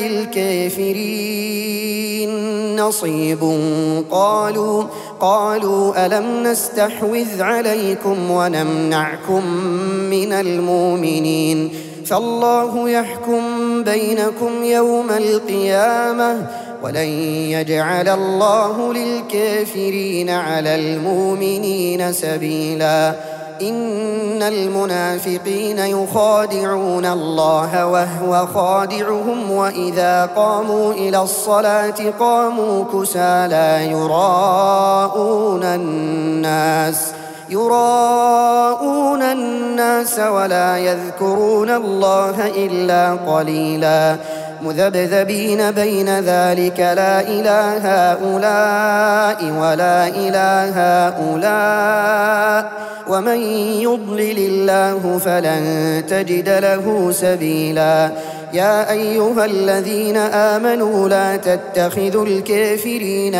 للكافرين نصيب قالوا قالوا ألم نستحوذ عليكم ونمنعكم من المؤمنين فالله يحكم بينكم يوم القيامة ولن يجعل الله للكافرين على المؤمنين سبيلا إن المنافقين يخادعون الله وهو خادعهم وإذا قاموا إلى الصلاة قاموا كسالى يراءون الناس يراءون الناس ولا يذكرون الله إلا قليلا مذبذبين بين ذلك لا إله هؤلاء ولا إله هؤلاء ومن يضلل الله فلن تجد له سبيلا يا أيها الذين آمنوا لا تتخذوا الكافرين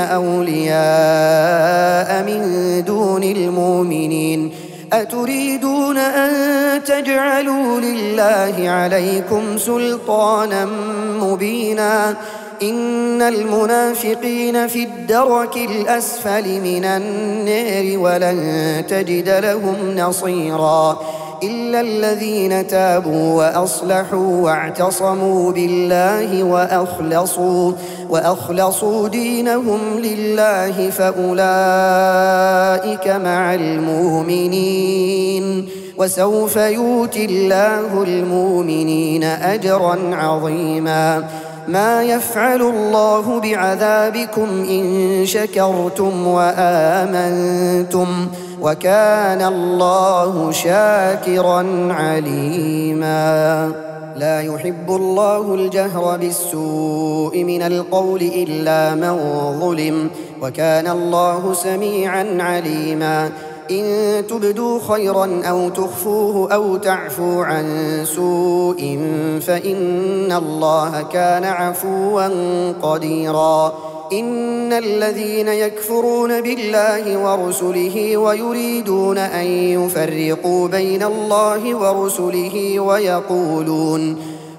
أولياء من دون المؤمنين أتريدون أن تجعلوا لله عليكم سلطانا مبينا إن المنافقين في الدرك الأسفل من النار ولن تجد لهم نصيرا إلا الذين تابوا وأصلحوا واعتصموا بالله وأخلصوا وأخلصوا دينهم لله فأولئك مع المؤمنين وسوف يؤتي الله المؤمنين أجرا عظيما ما يفعل الله بعذابكم إن شكرتم وآمنتم وكان الله شاكرا عليما. لا يحب الله الجهر بالسوء من القول إلا من ظلم وكان الله سميعا عليما. إن تبدوا خيرا أو تخفوه أو تعفوا عن سوء فإن الله كان عفوا قديرا. إن الذين يكفرون بالله ورسله ويريدون أن يفرقوا بين الله ورسله ويقولون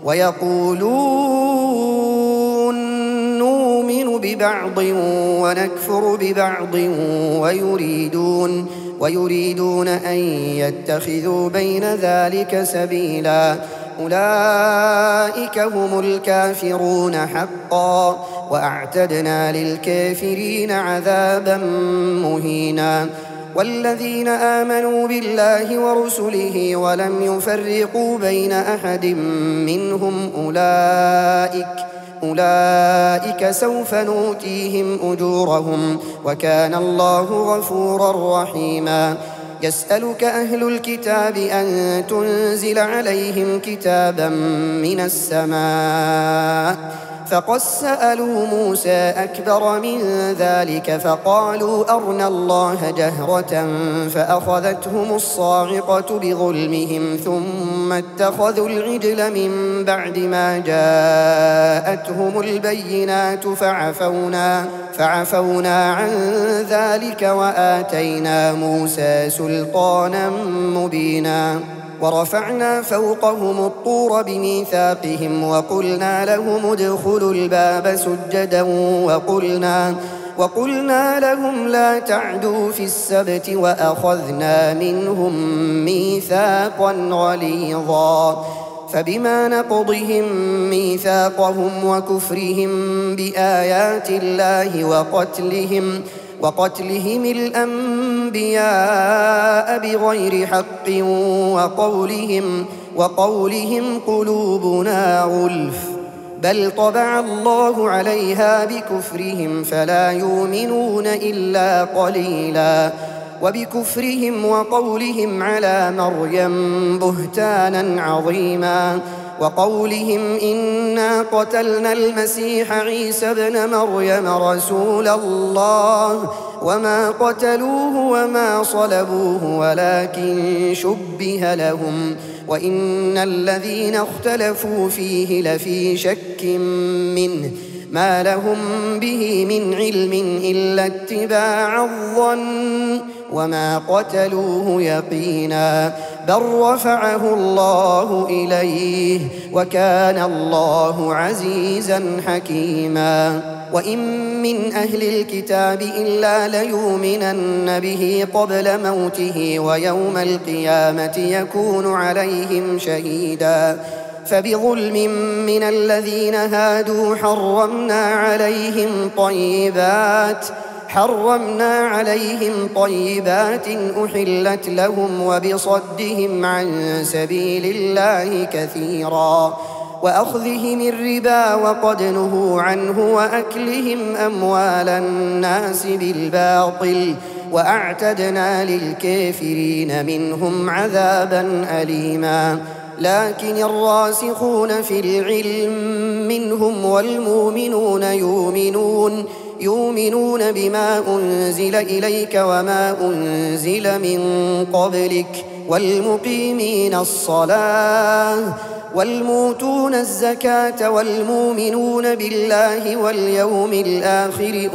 ويقولون نؤمن ببعض ونكفر ببعض ويريدون ويريدون أن يتخذوا بين ذلك سبيلا أولئك هم الكافرون حقا وأعتدنا للكافرين عذابا مهينا. والذين آمنوا بالله ورسله ولم يفرقوا بين أحد منهم أولئك أولئك سوف نؤتيهم أجورهم وكان الله غفورا رحيما. يسألك أهل الكتاب أن تنزل عليهم كتابا من السماء فقد سألوا موسى أكبر من ذلك فقالوا أرنا الله جهرة فأخذتهم الصاعقة بظلمهم ثم اتخذوا العجل من بعد ما جاءتهم البينات فعفونا, فعفونا عن ذلك وآتينا موسى سلطانا مبينا. ورفعنا فوقهم الطور بميثاقهم وقلنا لهم ادخلوا الباب سجدا وقلنا, وقلنا لهم لا تعدوا في السبت وأخذنا منهم ميثاقا غليظا. فبما نقضهم ميثاقهم وكفرهم بآيات الله وقتلهم وقتلهم الأنبياء بغير حق وقولهم, وقولهم قلوبنا غلف بل طبع الله عليها بكفرهم فلا يؤمنون إلا قليلا. وبكفرهم وقولهم على مريم بهتانا عظيما وقولهم إنا قتلنا المسيح عيسى ابن مريم رسول الله وما قتلوه وما صلبوه ولكن شبه لهم وإن الذين اختلفوا فيه لفي شك منه ما لهم به من علم إلا اتباع الظن وما قتلوه يقينا بل رفعه الله إليه وكان الله عزيزا حكيما. وإن من أهل الكتاب إلا ليؤمنن به قبل موته ويوم القيامة يكون عليهم شهيدا. فبظلم من الذين هادوا حرمنا عليهم طيبات حرمنا عليهم طيبات أحلت لهم وبصدهم عن سبيل الله كثيرا وأخذهم الربا وقد نهوا عنه وأكلهم أموال الناس بالباطل وأعتدنا للكافرين منهم عذابا أليما. لكن الراسخون في العلم منهم والمؤمنون يؤمنون يؤمنون بما أنزل إليك وما أنزل من قبلك والمقيمين الصلاة والموتون الزكاة والمؤمنون بالله واليوم الآخر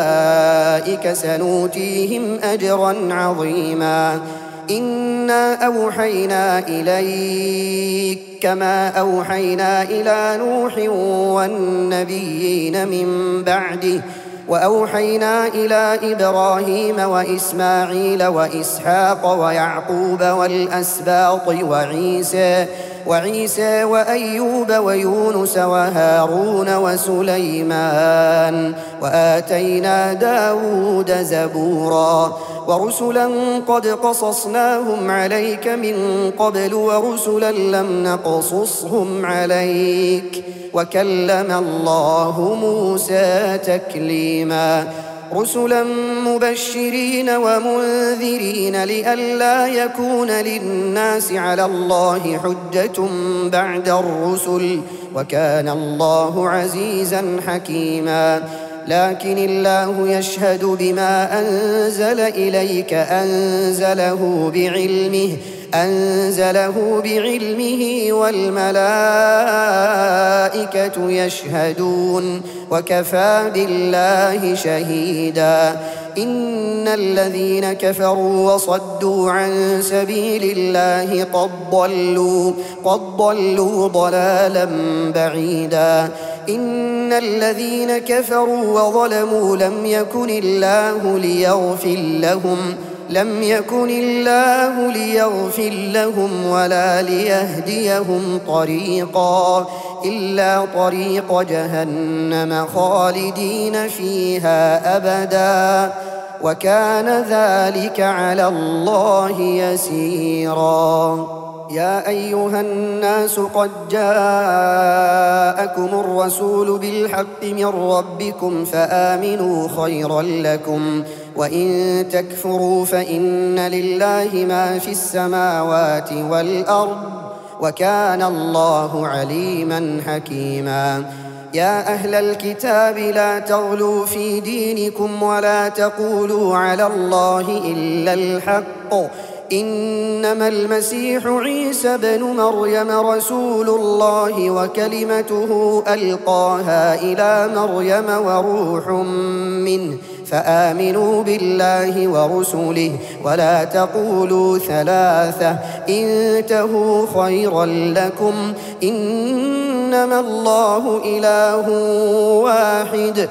أولئك سنؤتيهم أجرا عظيما. إنا أوحينا إليك كما أوحينا إلى نوح والنبيين من بعده وأوحينا إلى إبراهيم وإسماعيل وإسحاق ويعقوب والأسباط وعيسى وعيسى وأيوب ويونس وهارون وسليمان وآتينا داود زبورا ورسلا قد قصصناهم عليك من قبل ورسلا لم نقصصهم عليك وكلم الله موسى تكليما رسلا مبشرين ومنذرين لئلا يكون للناس على الله حجة بعد الرسل وكان الله عزيزا حكيما لكن الله يشهد بما أنزل إليك أنزله بعلمه أنزله بعلمه والملائكة يشهدون وكفى بالله شهيدا إن الذين كفروا وصدوا عن سبيل الله قد ضلوا قد ضلوا ضلالا بعيدا إن الذين كفروا وظلموا لم يكن الله ليغفر لهم لم يكن الله ليغفر لهم ولا ليهديهم طريقا إلا طريق جهنم خالدين فيها أبدا وكان ذلك على الله يسيرا يا أيها الناس قد جاءكم الرسول بالحق من ربكم فآمنوا خيرا لكم وإن تكفروا فإن لله ما في السماوات والأرض وكان الله عليما حكيما يا أهل الكتاب لا تغلوا في دينكم ولا تقولوا على الله إلا الحق إنما المسيح عيسى بن مريم رسول الله وكلمته ألقاها إلى مريم وروح منه فآمنوا بالله ورسله ولا تقولوا ثلاثة انتهوا خيرا لكم إنما الله إله واحد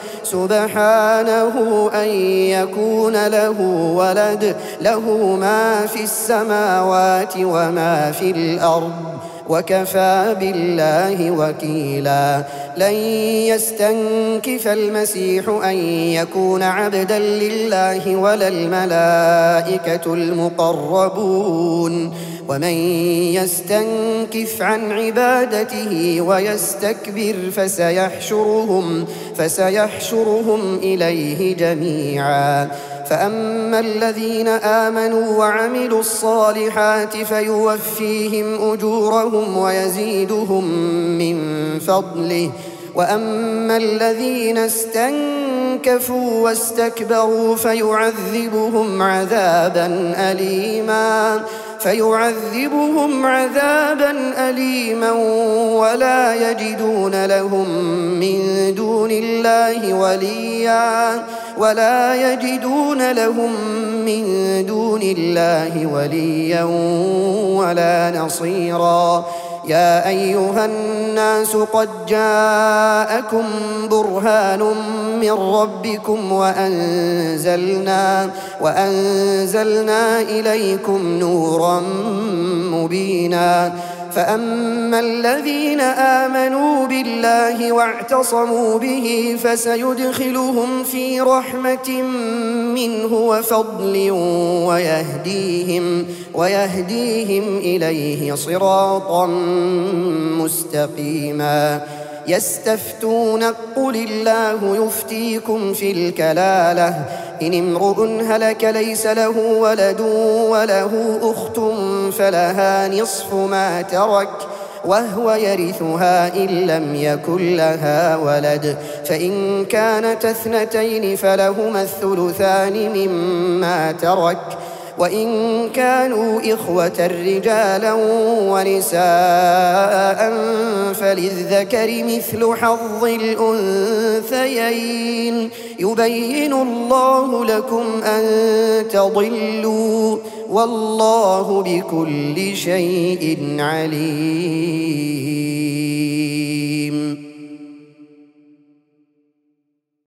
سبحانه أن يكون له ولد له ما في السماوات وما في الأرض وكفى بالله وكيلا لن يستنكف المسيح أن يكون عبدا لله ولا الملائكة المقربون ومن يستنكف عن عبادته ويستكبر فسيحشرهم فسيحشرهم إليه جميعا فأما الذين آمنوا وعملوا الصالحات فيوفيهم أجورهم ويزيدهم من فضله وأما الذين استنكفوا واستكبروا فيعذبهم عذابا أليما فيعذبهم عذابا أليما ولا يجدون لهم من دون الله وليا ولا يجدون لهم من دون الله وليا ولا نصيرا يا أيها الناس قد جاءكم برهان من ربكم وأنزلنا وأنزلنا إليكم نورا مبينا فأما الذين آمنوا بالله واعتصموا به فسيدخلهم في رحمة منه وفضل ويهديهم ويهديهم إليه صراطا مستقيما يستفتونك قل الله يفتيكم في الكلالة إن امرؤ هلك ليس له ولد وله أخت فلها نصف ما ترك وهو يرثها إن لم يكن لها ولد فإن كانت اثنتين فلهما الثلثان مما ترك وإن كانوا إخوة رجالا ونساء فللذكر مثل حظ الأنثيين يبين الله لكم أن تضلوا والله بكل شيء عليم.